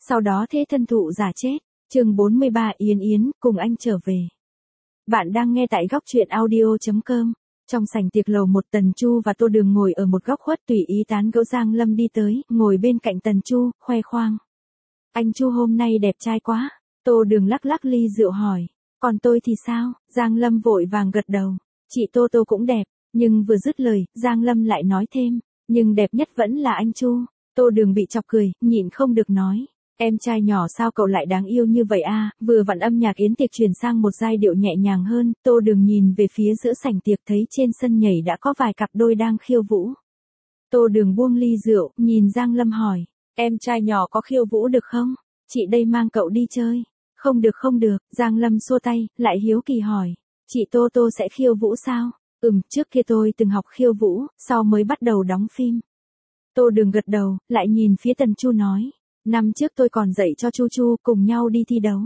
Sau đó thế thân thụ giả chết. Chương 43 Yến Yến cùng anh trở về. Bạn đang nghe tại góc truyện audio.com. Trong sảnh tiệc lầu một, Tần Chu và Tô Đường ngồi ở một góc khuất tùy ý tán gẫu. Giang Lâm đi tới, ngồi bên cạnh Tần Chu, khoe khoang. Anh Chu hôm nay đẹp trai quá. Tô Đường lắc lắc ly rượu hỏi. Còn tôi thì sao? Giang Lâm vội vàng gật đầu. Chị Tô Tô cũng đẹp. Nhưng vừa dứt lời, Giang Lâm lại nói thêm. Nhưng đẹp nhất vẫn là anh Chu. Tô Đường bị chọc cười, nhịn không được nói. Em trai nhỏ sao cậu lại đáng yêu như vậy a? Vừa vặn âm nhạc yến tiệc chuyển sang một giai điệu nhẹ nhàng hơn, Tô Đường nhìn về phía giữa sảnh tiệc thấy trên sân nhảy đã có vài cặp đôi đang khiêu vũ. Tô Đường buông ly rượu, nhìn Giang Lâm hỏi, em trai nhỏ có khiêu vũ được không? Chị đây mang cậu đi chơi. Không được, Giang Lâm xua tay, lại hiếu kỳ hỏi, chị Tô Tô sẽ khiêu vũ sao? Trước kia tôi từng học khiêu vũ, sau mới bắt đầu đóng phim. Tô Đường gật đầu, lại nhìn phía Tần Chu nói. Năm trước tôi còn dạy cho Chu Chu cùng nhau đi thi đấu.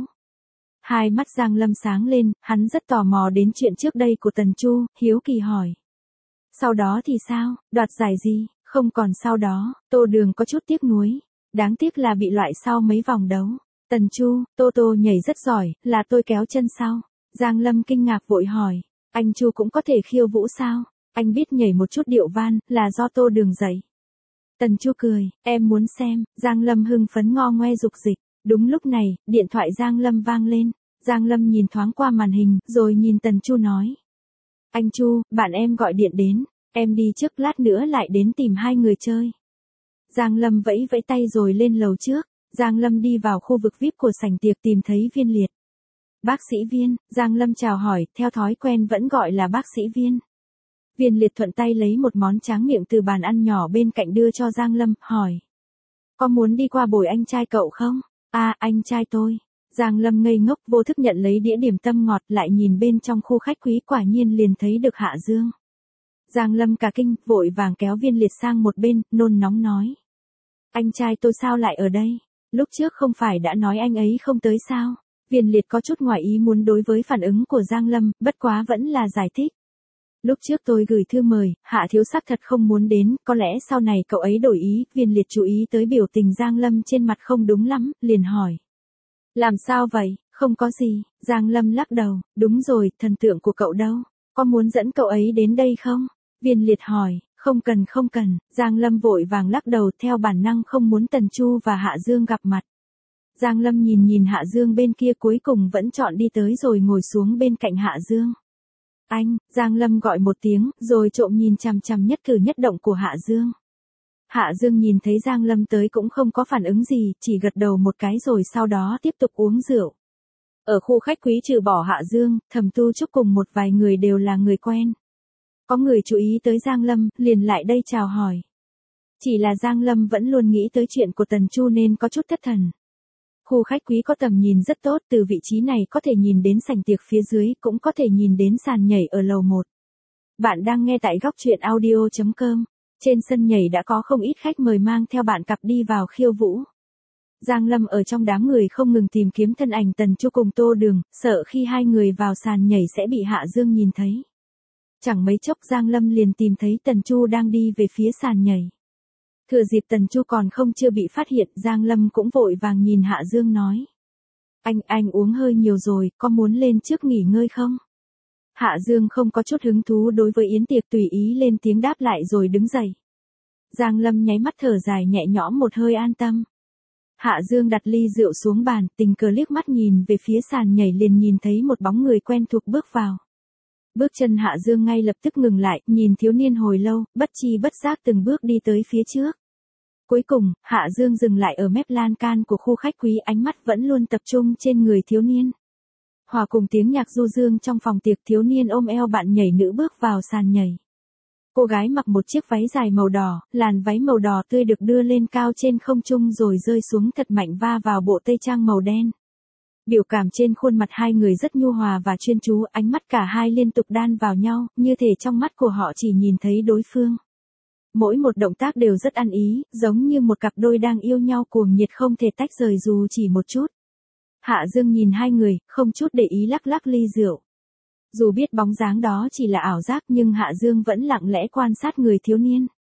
Hai mắt Giang Lâm sáng lên, hắn rất tò mò đến chuyện trước đây của Tần Chu, hiếu kỳ hỏi. Sau đó thì sao, đoạt giải gì? Không còn sau đó, Tô Đường có chút tiếc nuối. Đáng tiếc là bị loại sau mấy vòng đấu. Tần Chu, Tô Tô nhảy rất giỏi, là tôi kéo chân sau. Giang Lâm kinh ngạc vội hỏi, anh Chu cũng có thể khiêu vũ sao? Anh biết nhảy một chút điệu van, là do Tô Đường dạy. Tần Chu cười, em muốn xem. Giang Lâm hưng phấn ngo ngoe dục dịch. Đúng lúc này, điện thoại Giang Lâm vang lên. Giang Lâm nhìn thoáng qua màn hình, rồi nhìn Tần Chu nói. Anh Chu, bạn em gọi điện đến. Em đi trước, lát nữa lại đến tìm hai người chơi. Giang Lâm vẫy vẫy tay rồi lên lầu trước. Giang Lâm đi vào khu vực VIP của sảnh tiệc tìm thấy Viên Liệt. Bác sĩ Viên, Giang Lâm chào hỏi, theo thói quen vẫn gọi là bác sĩ Viên. Viên Liệt thuận tay lấy một món tráng miệng từ bàn ăn nhỏ bên cạnh đưa cho Giang Lâm, hỏi. Có muốn đi qua bồi anh trai cậu không? À, anh trai tôi. Giang Lâm ngây ngốc vô thức nhận lấy đĩa điểm tâm ngọt, lại nhìn bên trong khu khách quý, quả nhiên liền thấy được Hạ Dương. Giang Lâm cả kinh, vội vàng kéo Viên Liệt sang một bên, nôn nóng nói. Anh trai tôi sao lại ở đây? Lúc trước không phải đã nói anh ấy không tới sao? Viên Liệt có chút ngoài ý muốn đối với phản ứng của Giang Lâm, bất quá vẫn là giải thích. Lúc trước tôi gửi thư mời, Hạ thiếu xác thật không muốn đến, có lẽ sau này cậu ấy đổi ý. Viên Liệt chú ý tới biểu tình Giang Lâm trên mặt không đúng lắm, liền hỏi. Làm sao vậy? Không có gì. Giang Lâm lắc đầu, đúng rồi, thần tượng của cậu đâu? Có muốn dẫn cậu ấy đến đây không? Viên Liệt hỏi, không cần. Giang Lâm vội vàng lắc đầu, theo bản năng không muốn Tần Chu và Hạ Dương gặp mặt. Giang Lâm nhìn Hạ Dương bên kia, cuối cùng vẫn chọn đi tới rồi ngồi xuống bên cạnh Hạ Dương. Anh, Giang Lâm gọi một tiếng, rồi trộm nhìn chằm chằm nhất cử nhất động của Hạ Dương. Hạ Dương nhìn thấy Giang Lâm tới cũng không có phản ứng gì, chỉ gật đầu một cái rồi sau đó tiếp tục uống rượu. Ở khu khách quý trừ bỏ Hạ Dương, Thẩm Tu Trúc cùng một vài người đều là người quen. Có người chú ý tới Giang Lâm, liền lại đây chào hỏi. Chỉ là Giang Lâm vẫn luôn nghĩ tới chuyện của Tần Chu nên có chút thất thần. Khu khách quý có tầm nhìn rất tốt, từ vị trí này có thể nhìn đến sảnh tiệc phía dưới, cũng có thể nhìn đến sàn nhảy ở lầu 1. Bạn đang nghe tại góc truyện audio.com. Trên sân nhảy đã có không ít khách mời mang theo bạn cặp đi vào khiêu vũ. Giang Lâm ở trong đám người không ngừng tìm kiếm thân ảnh Tần Chu cùng Tô Đường, sợ khi hai người vào sàn nhảy sẽ bị Hạ Dương nhìn thấy. Chẳng mấy chốc Giang Lâm liền tìm thấy Tần Chu đang đi về phía sàn nhảy. Thừa dịp Tần Chu còn chưa bị phát hiện, Giang Lâm cũng vội vàng nhìn Hạ Dương nói. Anh uống hơi nhiều rồi, có muốn lên trước nghỉ ngơi không? Hạ Dương không có chút hứng thú đối với yến tiệc, tùy ý lên tiếng đáp lại rồi đứng dậy. Giang Lâm nháy mắt thở dài nhẹ nhõm một hơi, an tâm. Hạ Dương đặt ly rượu xuống bàn, tình cờ liếc mắt nhìn về phía sàn nhảy, liền nhìn thấy một bóng người quen thuộc bước vào. Bước chân Hạ Dương ngay lập tức ngừng lại, nhìn thiếu niên hồi lâu, bất chi bất giác từng bước đi tới phía trước. Cuối cùng, Hạ Dương dừng lại ở mép lan can của khu khách quý, ánh mắt vẫn luôn tập trung trên người thiếu niên. Hòa cùng tiếng nhạc du dương trong phòng tiệc, thiếu niên ôm eo bạn nhảy nữ bước vào sàn nhảy. Cô gái mặc một chiếc váy dài màu đỏ, làn váy màu đỏ tươi được đưa lên cao trên không trung rồi rơi xuống thật mạnh, va vào bộ tây trang màu đen. Biểu cảm trên khuôn mặt hai người rất nhu hòa và chuyên chú, ánh mắt cả hai liên tục đan vào nhau, như thể trong mắt của họ chỉ nhìn thấy đối phương. Mỗi một động tác đều rất ăn ý, giống như một cặp đôi đang yêu nhau cuồng nhiệt không thể tách rời dù chỉ một chút. Hạ Dương nhìn hai người, không chút để ý lắc lắc ly rượu. Dù biết bóng dáng đó chỉ là ảo giác nhưng Hạ Dương vẫn lặng lẽ quan sát người thiếu niên.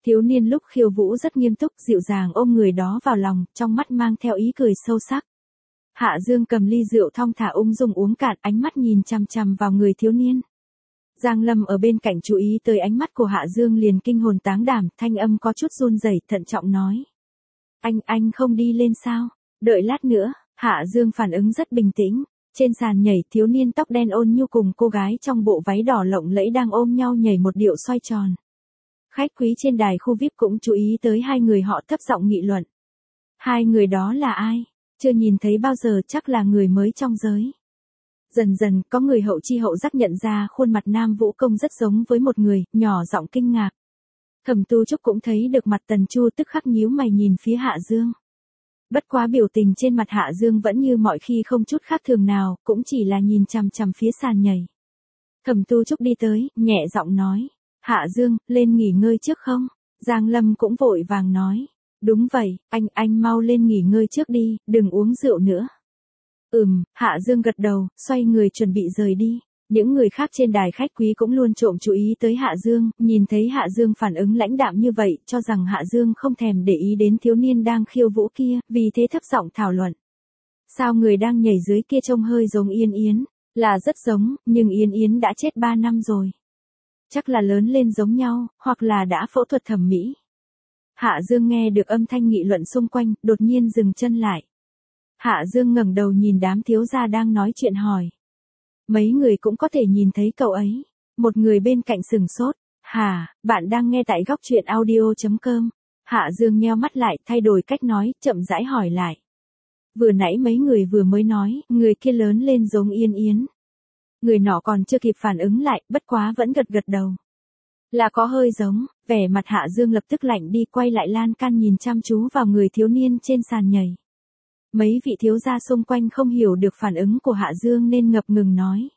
Thiếu niên lúc khiêu vũ rất nghiêm túc, dịu dàng ôm người đó vào lòng, trong mắt mang theo ý cười sâu sắc. Hạ Dương cầm ly rượu thong thả ung dung uống cạn, ánh mắt nhìn chằm chằm vào người thiếu niên. Giang Lâm ở bên cạnh chú ý tới ánh mắt của Hạ Dương liền kinh hồn táng đảm, thanh âm có chút run rẩy, thận trọng nói. Anh không đi lên sao? Đợi lát nữa. Hạ Dương phản ứng rất bình tĩnh. Trên sàn nhảy, thiếu niên tóc đen ôn nhu cùng cô gái trong bộ váy đỏ lộng lẫy đang ôm nhau nhảy một điệu xoay tròn. Khách quý trên đài khu VIP cũng chú ý tới hai người họ, thấp giọng nghị luận. Hai người đó là ai? Chưa nhìn thấy bao giờ, chắc là người mới trong giới. Dần dần, có người hậu chi hậu giác nhận ra khuôn mặt Nam Vũ Công rất giống với một người, nhỏ giọng kinh ngạc. Thẩm Tu Trúc cũng thấy được mặt Tần Chu, tức khắc nhíu mày nhìn phía Hạ Dương. Bất quá biểu tình trên mặt Hạ Dương vẫn như mọi khi, không chút khác thường nào, cũng chỉ là nhìn chằm chằm phía sàn nhảy. Thẩm Tu Trúc đi tới, nhẹ giọng nói. Hạ Dương, lên nghỉ ngơi trước không? Giang Lâm cũng vội vàng nói. Đúng vậy, anh mau lên nghỉ ngơi trước đi, đừng uống rượu nữa. Hạ Dương gật đầu, xoay người chuẩn bị rời đi. Những người khác trên đài khách quý cũng luôn trộm chú ý tới Hạ Dương, nhìn thấy Hạ Dương phản ứng lãnh đạm như vậy, cho rằng Hạ Dương không thèm để ý đến thiếu niên đang khiêu vũ kia, vì thế thấp giọng thảo luận. Sao người đang nhảy dưới kia trông hơi giống Yên Yến? Là rất giống, nhưng Yên Yến đã chết 3 năm rồi. Chắc là lớn lên giống nhau, hoặc là đã phẫu thuật thẩm mỹ. Hạ Dương nghe được âm thanh nghị luận xung quanh, đột nhiên dừng chân lại. Hạ Dương ngẩng đầu nhìn đám thiếu gia đang nói chuyện hỏi. Mấy người cũng có thể nhìn thấy cậu ấy. Một người bên cạnh sừng sốt. Hả, bạn đang nghe tại góc truyện audio.com. Hạ Dương nheo mắt lại, thay đổi cách nói, chậm rãi hỏi lại. Vừa nãy mấy người vừa mới nói, người kia lớn lên giống Yên Yến. Người nọ còn chưa kịp phản ứng lại, bất quá vẫn gật gật đầu. Là có hơi giống, vẻ mặt Hạ Dương lập tức lạnh đi, quay lại lan can nhìn chăm chú vào người thiếu niên trên sàn nhảy. Mấy vị thiếu gia xung quanh không hiểu được phản ứng của Hạ Dương nên ngập ngừng nói.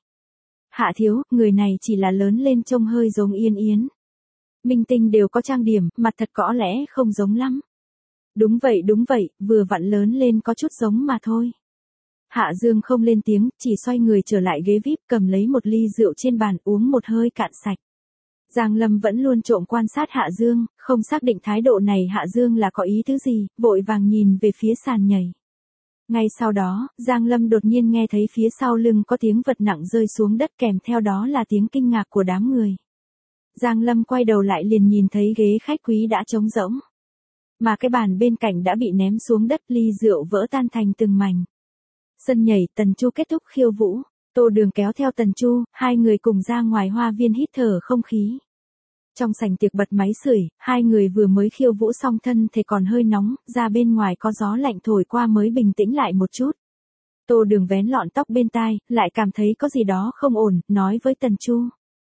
Hạ thiếu, người này chỉ là lớn lên trông hơi giống Yên Yến. Minh tinh đều có trang điểm, mặt thật có lẽ không giống lắm. Đúng vậy, vừa vặn lớn lên có chút giống mà thôi. Hạ Dương không lên tiếng, chỉ xoay người trở lại ghế VIP, cầm lấy một ly rượu trên bàn, uống một hơi cạn sạch. Giang Lâm vẫn luôn trộm quan sát Hạ Dương, không xác định thái độ này Hạ Dương là có ý thứ gì, vội vàng nhìn về phía sàn nhảy. Ngay sau đó, Giang Lâm đột nhiên nghe thấy phía sau lưng có tiếng vật nặng rơi xuống đất, kèm theo đó là tiếng kinh ngạc của đám người. Giang Lâm quay đầu lại liền nhìn thấy ghế khách quý đã trống rỗng. Mà cái bàn bên cạnh đã bị ném xuống đất, ly rượu vỡ tan thành từng mảnh. Sân nhảy, Tần Chu kết thúc khiêu vũ. Tô Đường kéo theo Tần Chu, hai người cùng ra ngoài hoa viên hít thở không khí. Trong sảnh tiệc bật máy sưởi, hai người vừa mới khiêu vũ xong, thân thể còn hơi nóng, ra bên ngoài có gió lạnh thổi qua mới bình tĩnh lại một chút. Tô Đường vén lọn tóc bên tai, lại cảm thấy có gì đó không ổn, nói với Tần Chu.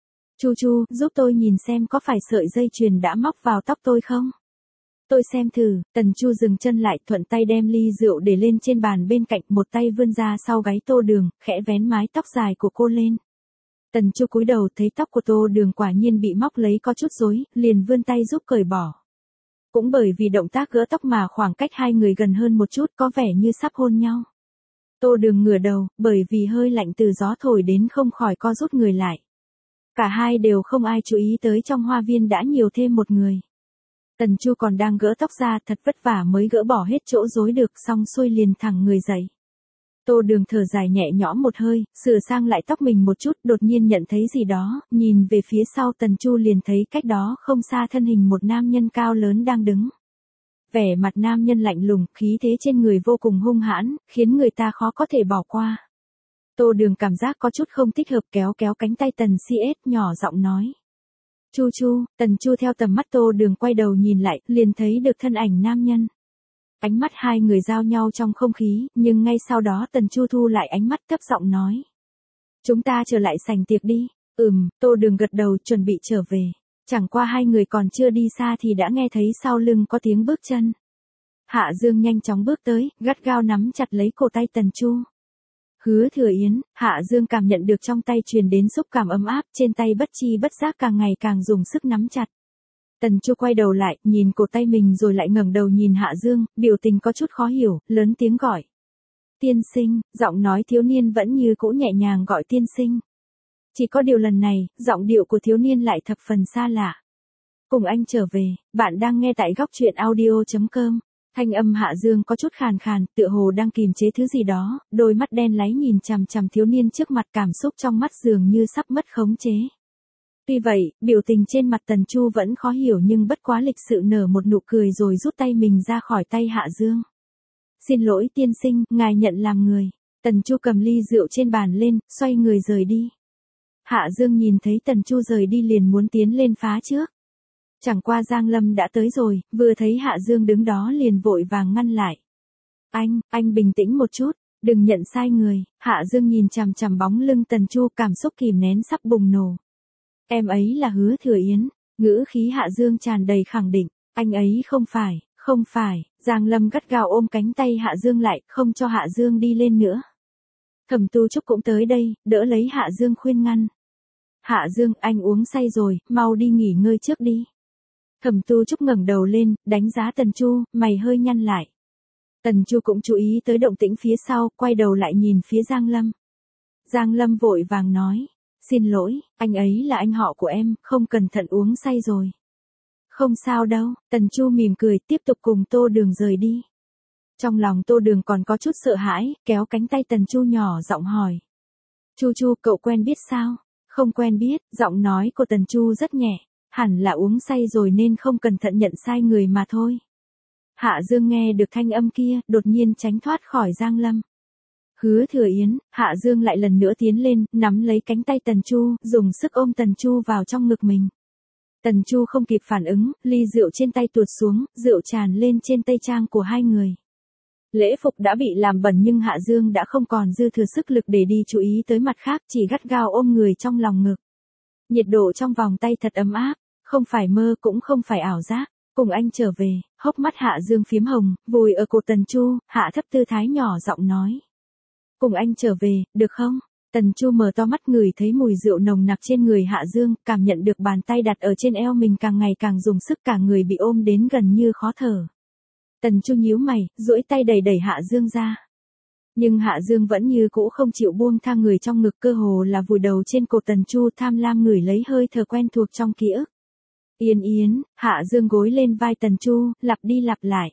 Chu, giúp tôi nhìn xem có phải sợi dây chuyền đã móc vào tóc tôi không? Tôi xem thử. Tần Chu dừng chân lại, thuận tay đem ly rượu để lên trên bàn bên cạnh, một tay vươn ra sau gáy Tô Đường, khẽ vén mái tóc dài của cô lên. Tần Chu cúi đầu thấy tóc của Tô Đường quả nhiên bị móc lấy có chút rối, liền vươn tay giúp cởi bỏ. Cũng bởi vì động tác gỡ tóc mà khoảng cách hai người gần hơn một chút, có vẻ như sắp hôn nhau. Tô Đường ngửa đầu, bởi vì hơi lạnh từ gió thổi đến không khỏi co rút người lại. Cả hai đều không ai chú ý tới trong hoa viên đã nhiều thêm một người. Tần Chu còn đang gỡ tóc ra, thật vất vả mới gỡ bỏ hết chỗ rối được, xong xuôi liền thẳng người dậy. Tô Đường thở dài nhẹ nhõm một hơi, sửa sang lại tóc mình một chút, đột nhiên nhận thấy gì đó, nhìn về phía sau Tần Chu liền thấy cách đó không xa thân hình một nam nhân cao lớn đang đứng. Vẻ mặt nam nhân lạnh lùng, khí thế trên người vô cùng hung hãn, khiến người ta khó có thể bỏ qua. Tô Đường cảm giác có chút không thích hợp, kéo cánh tay Tần CS, nhỏ giọng nói. Chu, Tần Chu theo tầm mắt Tô Đường quay đầu nhìn lại, liền thấy được thân ảnh nam nhân. Ánh mắt hai người giao nhau trong không khí, nhưng ngay sau đó Tần Chu thu lại ánh mắt, thấp giọng nói. Chúng ta trở lại sảnh tiệc đi. Tô Đường gật đầu, chuẩn bị trở về. Chẳng qua hai người còn chưa đi xa thì đã nghe thấy sau lưng có tiếng bước chân. Hạ Dương nhanh chóng bước tới, gắt gao nắm chặt lấy cổ tay Tần Chu. Hứa Thừa Yến. Hạ Dương cảm nhận được trong tay truyền đến xúc cảm ấm áp, trên tay bất chi bất giác càng ngày càng dùng sức nắm chặt. Tần Chu quay đầu lại, nhìn cổ tay mình rồi lại ngẩng đầu nhìn Hạ Dương, biểu tình có chút khó hiểu, lớn tiếng gọi. Tiên sinh, giọng nói thiếu niên vẫn như cũ nhẹ nhàng gọi tiên sinh. Chỉ có điều lần này, giọng điệu của thiếu niên lại thập phần xa lạ. Cùng anh trở về, bạn đang nghe tại góc chuyện audio.com. Thanh âm Hạ Dương có chút khàn khàn, tựa hồ đang kìm chế thứ gì đó, đôi mắt đen láy nhìn chằm chằm thiếu niên trước mặt, cảm xúc trong mắt dường như sắp mất khống chế. Tuy vậy, biểu tình trên mặt Tần Chu vẫn khó hiểu nhưng bất quá lịch sự nở một nụ cười rồi rút tay mình ra khỏi tay Hạ Dương. Xin lỗi tiên sinh, ngài nhận làm người. Tần Chu cầm ly rượu trên bàn lên, xoay người rời đi. Hạ Dương nhìn thấy Tần Chu rời đi liền muốn tiến lên phá trước. Chẳng qua Giang Lâm đã tới rồi, vừa thấy Hạ Dương đứng đó liền vội vàng ngăn lại. Anh bình tĩnh một chút, đừng nhận sai người. Hạ Dương nhìn chằm chằm bóng lưng Tần Chu, cảm xúc kìm nén sắp bùng nổ. Em ấy là Hứa Thừa Yến, ngữ khí Hạ Dương tràn đầy khẳng định, anh ấy không phải, Giang Lâm gắt gao ôm cánh tay Hạ Dương lại, không cho Hạ Dương đi lên nữa. Thẩm Tu Trúc cũng tới đây, đỡ lấy Hạ Dương khuyên ngăn. Hạ Dương, anh uống say rồi, mau đi nghỉ ngơi trước đi. Thẩm Tu Trúc ngẩng đầu lên, đánh giá Tần Chu, mày hơi nhăn lại. Tần Chu cũng chú ý tới động tĩnh phía sau, quay đầu lại nhìn phía Giang Lâm. Giang Lâm vội vàng nói, xin lỗi, anh ấy là anh họ của em, không cẩn thận uống say rồi. Không sao đâu, Tần Chu mỉm cười tiếp tục cùng Tô Đường rời đi. Trong lòng Tô Đường còn có chút sợ hãi, kéo cánh tay Tần Chu nhỏ giọng hỏi. Chu, cậu quen biết sao? Không quen biết, giọng nói của Tần Chu rất nhẹ, hẳn là uống say rồi nên không cẩn thận nhận sai người mà thôi. Hạ Dương nghe được thanh âm kia, đột nhiên tránh thoát khỏi Giang Lâm. Hứa Thừa Yến, Hạ Dương lại lần nữa tiến lên, nắm lấy cánh tay Tần Chu, dùng sức ôm Tần Chu vào trong ngực mình. Tần Chu không kịp phản ứng, ly rượu trên tay tuột xuống, rượu tràn lên trên tây trang của hai người. Lễ phục đã bị làm bẩn nhưng Hạ Dương đã không còn dư thừa sức lực để đi chú ý tới mặt khác, chỉ gắt gao ôm người trong lòng ngực. Nhiệt độ trong vòng tay thật ấm áp, không phải mơ cũng không phải ảo giác. Cùng anh trở về, hốc mắt Hạ Dương phiếm hồng, vùi ở cổ Tần Chu, hạ thấp tư thái nhỏ giọng nói. Cùng anh trở về, được không? Tần Chu mở to mắt ngửi thấy mùi rượu nồng nặc trên người Hạ Dương, cảm nhận được bàn tay đặt ở trên eo mình càng ngày càng dùng sức, cả người bị ôm đến gần như khó thở. Tần Chu nhíu mày, duỗi tay đẩy Hạ Dương ra. Nhưng Hạ Dương vẫn như cũ không chịu buông tha người trong ngực, cơ hồ là vùi đầu trên cổ Tần Chu, tham lam ngửi lấy hơi thở quen thuộc trong ký ức. Yến, Hạ Dương gối lên vai Tần Chu, lặp đi lặp lại.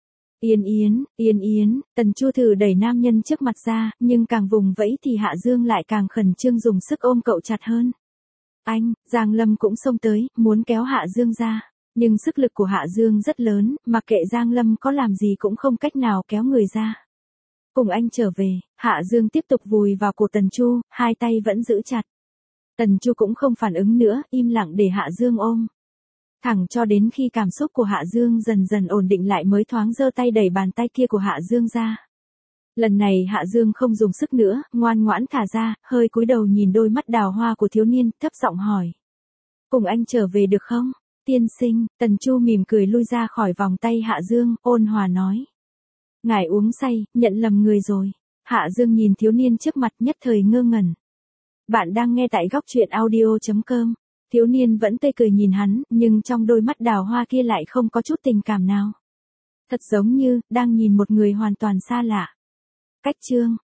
Yến, Tần Chu thử đẩy nam nhân trước mặt ra, nhưng càng vùng vẫy thì Hạ Dương lại càng khẩn trương dùng sức ôm cậu chặt hơn. Giang Lâm cũng xông tới, muốn kéo Hạ Dương ra, nhưng sức lực của Hạ Dương rất lớn, mặc kệ Giang Lâm có làm gì cũng không cách nào kéo người ra. Cùng anh trở về, Hạ Dương tiếp tục vùi vào cổ Tần Chu, hai tay vẫn giữ chặt. Tần Chu cũng không phản ứng nữa, im lặng để Hạ Dương ôm. Thẳng cho đến khi cảm xúc của Hạ Dương dần dần ổn định lại mới thoáng giơ tay đẩy bàn tay kia của Hạ Dương ra. Lần này Hạ Dương không dùng sức nữa, ngoan ngoãn thả ra, hơi cúi đầu nhìn đôi mắt đào hoa của thiếu niên, thấp giọng hỏi. Cùng anh trở về được không? Tiên sinh, Tần Chu mỉm cười lui ra khỏi vòng tay Hạ Dương, ôn hòa nói. Ngài uống say, nhận lầm người rồi. Hạ Dương nhìn thiếu niên trước mặt nhất thời ngơ ngẩn. Bạn đang nghe tại góc chuyện audio.com. Thiếu niên vẫn tươi cười nhìn hắn, nhưng trong đôi mắt đào hoa kia lại không có chút tình cảm nào. Thật giống như, đang nhìn một người hoàn toàn xa lạ. Cách chương.